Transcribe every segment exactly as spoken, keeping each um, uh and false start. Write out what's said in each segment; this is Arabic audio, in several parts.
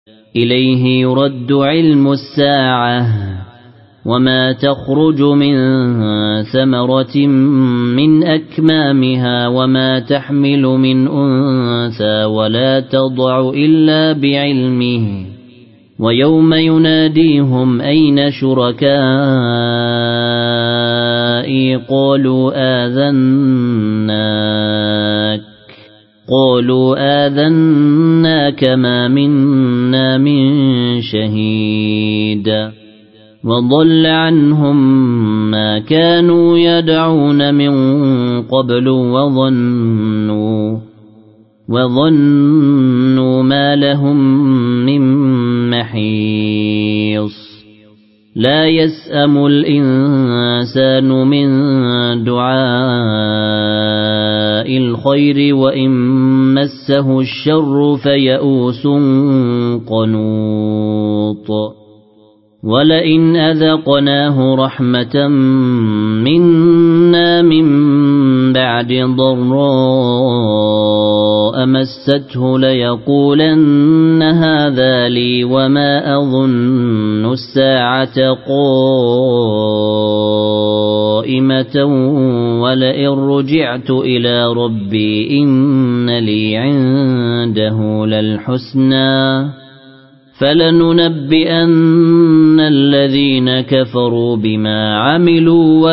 إليه يرد علم الساعة وما تخرج من ثمرة من أكمامها وما تحمل من أنثى ولا تضع إلا بعلمه ويوم يناديهم أين شركائي قالوا آذناك قالوا آذناك ما منا من شهيد وضل عنهم ما كانوا يدعون من قبل وظنوا وظنوا ما لهم من محيص لا يسأم الإنسان من دعاء الخير وإن مسه الشر فيئوس قنوط ولئن أذقناه رحمة منا من بعد ضراء مسته ليقولن هذا لي وما أظن الساعة قائمة ولئن رجعت إلى ربي إن لي عنده للحسنى فلننبئن الذين كفروا بما عملوا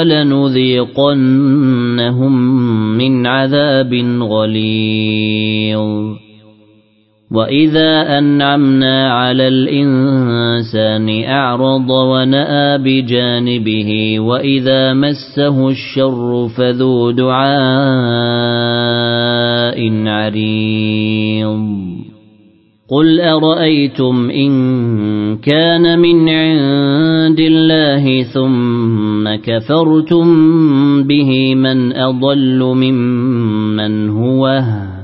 ولنذيقنهم من عذاب غليظ وإذا أنعمنا على الإنسان أعرض ونأى بجانبه وإذا مسه الشر فذو دعاء عريض قل أرأيتم إن كان من عند الله ثم كفرتم به من أضل ممن هو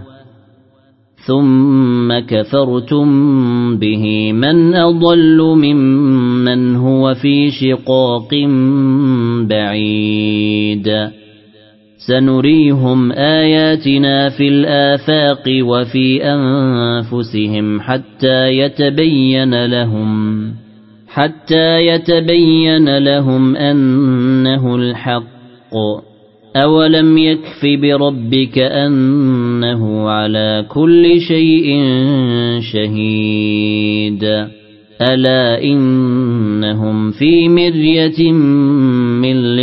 ثم كفرتم به من أضل ممن هو في شقاق بعيد سنريهم آياتنا في الآفاق وفي أنفسهم حتى يتبين لهم حتى يتبين لهم أنه الحق أولم يكف بربك أنه على كل شيء شهيد ألا إنهم في مرية من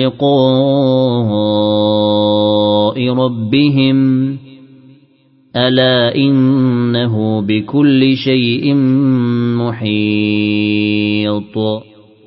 لقاء ربهم ألا إنه بكل شيء محيط